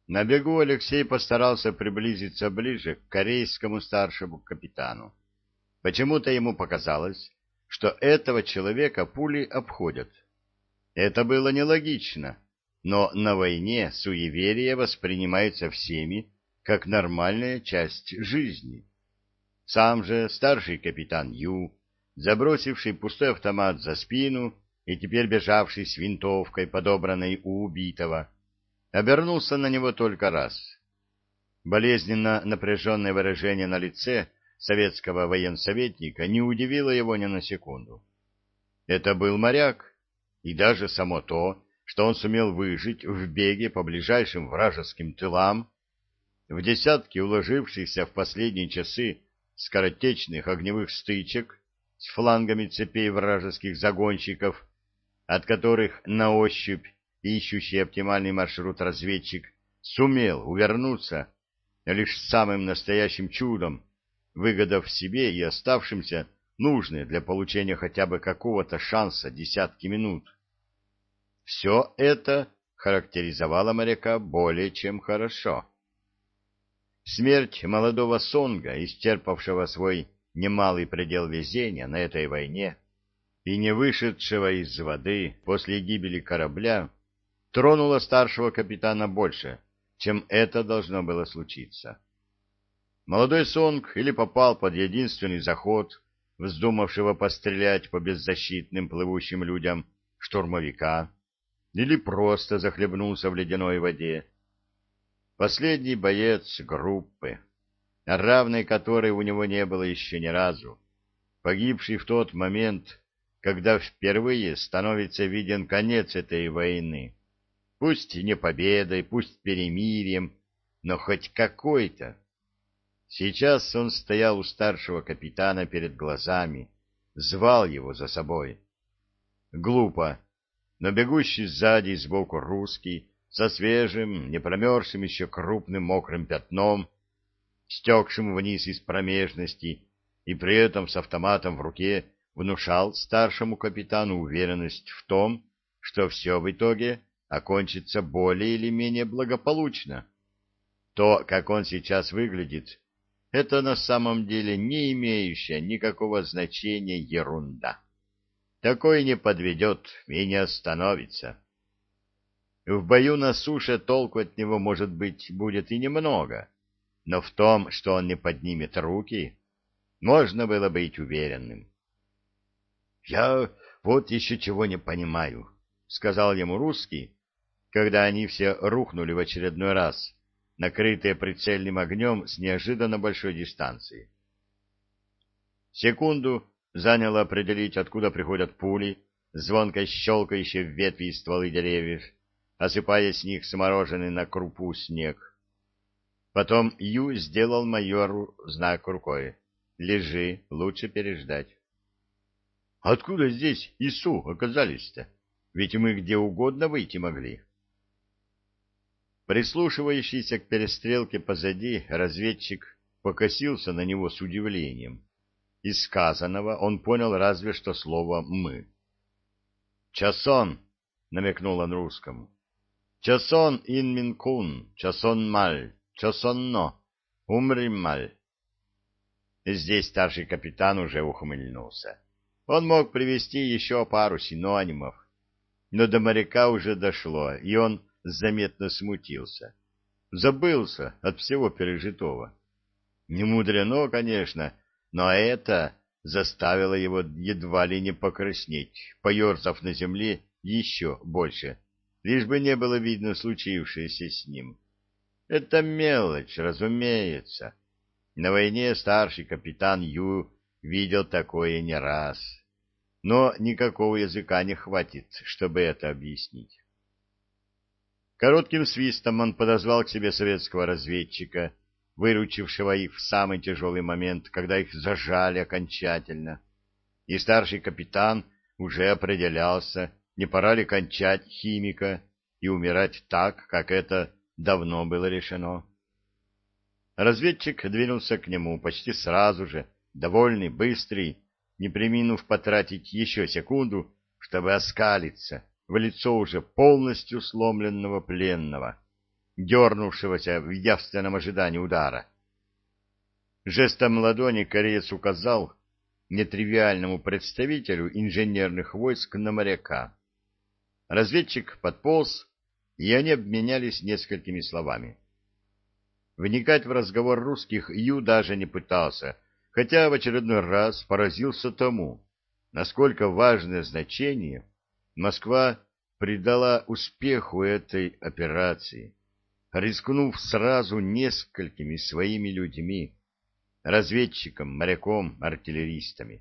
На бегу Алексей постарался приблизиться ближе к корейскому старшему капитану. Почему-то ему показалось, что этого человека пули обходят. Это было нелогично, но на войне суеверие воспринимается всеми как нормальная часть жизни. Сам же старший капитан Ю, забросивший пустой автомат за спину и теперь бежавший с винтовкой, подобранной у убитого, обернулся на него только раз. Болезненно напряженное выражение на лице советского военсоветника не удивило его ни на секунду. Это был моряк, и даже само то, что он сумел выжить в беге по ближайшим вражеским тылам, в десятки уложившихся в последние часы скоротечных огневых стычек с флангами цепей вражеских загонщиков, от которых на ощупь ищущий оптимальный маршрут разведчик сумел увернуться лишь самым настоящим чудом, выгодав себе и оставшимся нужные для получения хотя бы какого-то шанса десятки минут. Все это характеризовало моряка более чем хорошо. Смерть молодого Сонга, исчерпавшего свой немалый предел везения на этой войне и не вышедшего из воды после гибели корабля, тронула старшего капитана больше, чем это должно было случиться. Молодой Сонг или попал под единственный заход вздумавшего пострелять по беззащитным плывущим людям штурмовика, или просто захлебнулся в ледяной воде. Последний боец группы, равной которой у него не было еще ни разу, погибший в тот момент, когда впервые становится виден конец этой войны, пусть не победой, пусть перемирием, но хоть какой-то. Сейчас он стоял у старшего капитана перед глазами, звал его за собой. Глупо, но бегущий сзади и сбоку русский, со свежим, не промерзшим еще крупным мокрым пятном, стекшим вниз из промежности, и при этом с автоматом в руке внушал старшему капитану уверенность в том, что все в итоге окончится более или менее благополучно. То, как он сейчас выглядит, это на самом деле не имеющая никакого значения ерунда. Такой не подведет и не остановится. В бою на суше толку от него, может быть, будет и немного, но в том, что он не поднимет руки, можно было быть уверенным. — Я вот еще чего не понимаю, — сказал ему русский, когда они все рухнули в очередной раз, накрытые прицельным огнем с неожиданно большой дистанции. Секунду заняло определить, откуда приходят пули, звонко щелкающие в ветви и стволы деревьев, осыпая с них смороженный на крупу снег. Потом Ю сделал майору знак рукой. «Лежи, лучше переждать». «Откуда здесь ИСУ оказались-то? Ведь мы где угодно выйти могли». Прислушивающийся к перестрелке позади разведчик покосился на него с удивлением. Из сказанного он понял разве что слово «мы». «Часон», — намекнул он русскому. «Часон ин минкун, часон маль, часонно, умрим маль». Здесь старший капитан уже ухмыльнулся. Он мог привести еще пару синонимов, но до моряка уже дошло, и он заметно смутился. Забылся от всего пережитого. Не мудрено, конечно, но это заставило его едва ли не покраснеть, поерзав на земле еще больше, лишь бы не было видно случившееся с ним. Это мелочь, разумеется. На войне старший капитан Ю видел такое не раз. Но никакого языка не хватит, чтобы это объяснить. Коротким свистом он подозвал к себе советского разведчика, выручившего их в самый тяжелый момент, когда их зажали окончательно. И старший капитан уже определялся, не пора ли кончать химика и умирать так, как это давно было решено. Разведчик двинулся к нему почти сразу же, довольный, быстрый, не преминув потратить еще секунду, чтобы оскалиться в лицо уже полностью сломленного пленного. дернувшегося в явственном ожидании удара. Жестом ладони кореец указал нетривиальному представителю инженерных войск на моряка. Разведчик подполз, и они обменялись несколькими словами. Вникать в разговор русских Ю даже не пытался, хотя в очередной раз поразился тому, насколько важное значение Москва придала успеху этой операции, рискнув сразу несколькими своими людьми, разведчиком, моряком, артиллеристами.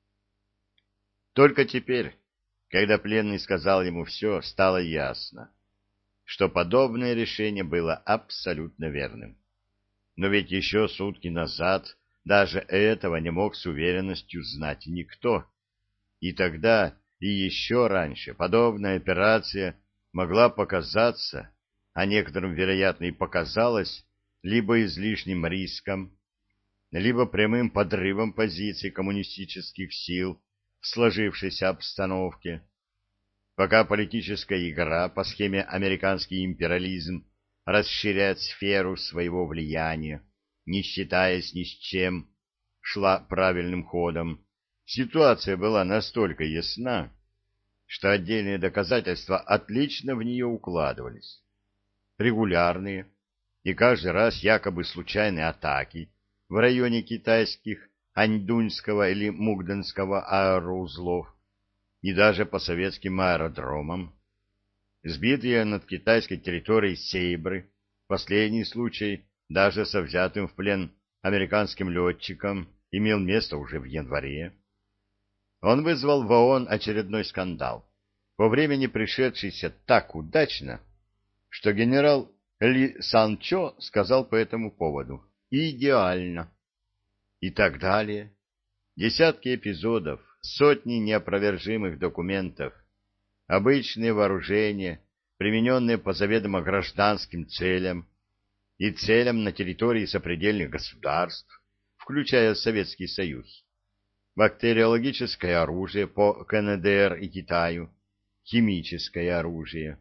Только теперь, когда пленный сказал ему все, стало ясно, что подобное решение было абсолютно верным. Но ведь еще сутки назад даже этого не мог с уверенностью знать никто. И тогда, и еще раньше подобная операция могла показаться, а некоторым, вероятно, и показалась, либо излишним риском, либо прямым подрывом позиций коммунистических сил в сложившейся обстановке. Пока политическая игра по схеме «американский империализм» расширяет сферу своего влияния, не считаясь ни с чем, шла правильным ходом, ситуация была настолько ясна, что отдельные доказательства отлично в нее укладывались. Регулярные и каждый раз якобы случайные атаки в районе китайских Аньдуньского или Мугденского аэроузлов и даже по советским аэродромам, сбитые над китайской территорией сейбры, последний случай даже со взятым в плен американским летчиком имел место уже в январе. Он вызвал в ООН очередной скандал, по времени пришедшийся так удачно, что генерал Ли Санчо сказал по этому поводу «идеально». И так далее. Десятки эпизодов, сотни неопровержимых документов, обычные вооружения, примененные по заведомо гражданским целям и целям на территории сопредельных государств, включая Советский Союз, бактериологическое оружие по КНДР и Китаю, химическое оружие.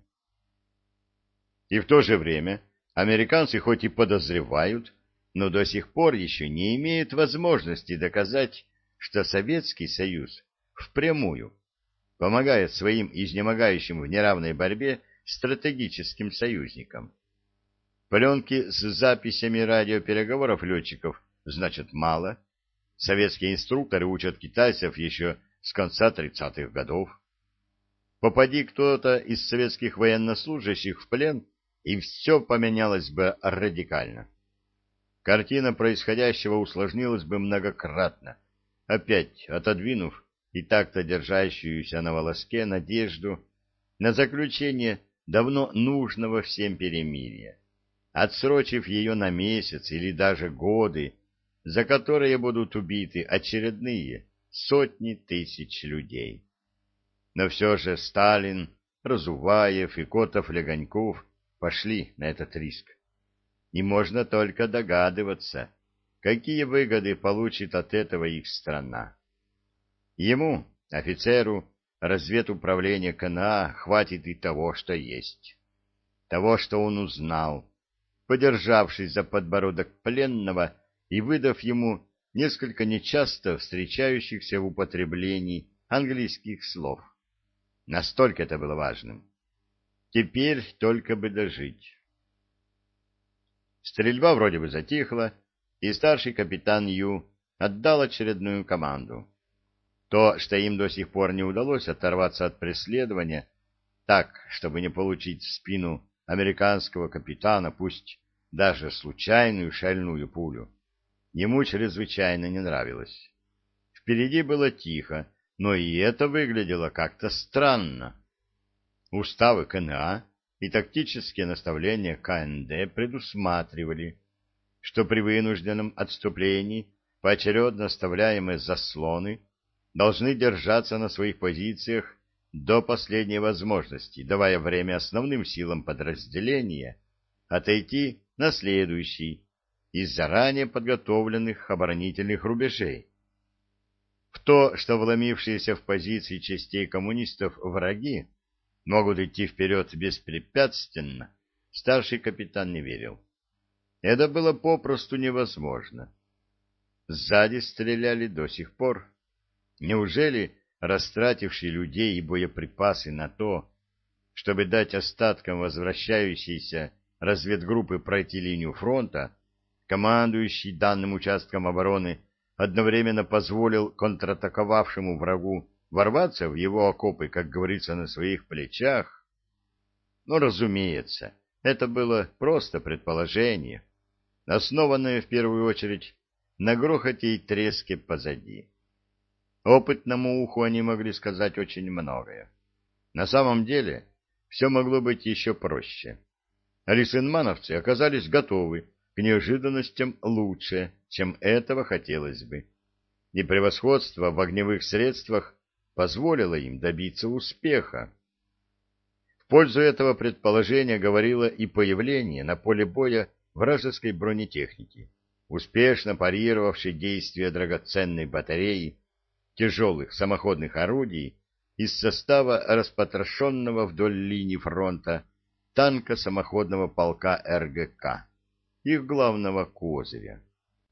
И в то же время американцы хоть и подозревают, но до сих пор еще не имеют возможности доказать, что Советский Союз впрямую помогает своим изнемогающим в неравной борьбе стратегическим союзникам. Пленки с записями радиопереговоров летчиков значит мало. Советские инструкторы учат китайцев еще с конца 30-х годов. Попади кто-то из советских военнослужащих в плен, и все поменялось бы радикально. Картина происходящего усложнилась бы многократно, опять отодвинув и так-то держащуюся на волоске надежду на заключение давно нужного всем перемирия, отсрочив ее на месяц или даже годы, за которые будут убиты очередные сотни тысяч людей. Но все же Сталин, Разуваев и Котов-Легоньков пошли на этот риск. И можно только догадываться, какие выгоды получит от этого их страна. Ему, офицеру разведуправления КНА, хватит и того, что есть. Того, что он узнал, подержавшись за подбородок пленного и выдав ему несколько нечасто встречающихся в употреблении английских слов. Настолько это было важным. Теперь только бы дожить. Стрельба вроде бы затихла, и старший капитан Ю отдал очередную команду. То, что им до сих пор не удалось оторваться от преследования, так, чтобы не получить в спину американского капитана, пусть даже случайную шальную пулю, ему чрезвычайно не нравилось. Впереди было тихо, но и это выглядело как-то странно. Уставы КНА и тактические наставления КНД предусматривали, что при вынужденном отступлении поочередно оставляемые заслоны должны держаться на своих позициях до последней возможности, давая время основным силам подразделения отойти на следующий из заранее подготовленных оборонительных рубежей. В то, что вломившиеся в позиции частей коммунистов враги могут идти вперед беспрепятственно, старший капитан не верил. Это было попросту невозможно. Сзади стреляли до сих пор. Неужели, растратившие людей и боеприпасы на то, чтобы дать остаткам возвращающейся разведгруппы пройти линию фронта, командующий данным участком обороны одновременно позволил контратаковавшему врагу ворваться в его окопы, как говорится, на своих плечах? Но, разумеется, это было просто предположение, основанное в первую очередь на грохоте и треске позади. Опытному уху они могли сказать очень многое. На самом деле, все могло быть еще проще. Рисенмановцы оказались готовы к неожиданностям лучше, чем этого хотелось бы. И превосходство в огневых средствах позволило им добиться успеха. В пользу этого предположения говорило и появление на поле боя вражеской бронетехники, успешно парировавшей действия драгоценной батареи тяжелых самоходных орудий из состава распотрошенного вдоль линии фронта танка самоходного полка РГК, их главного козыря.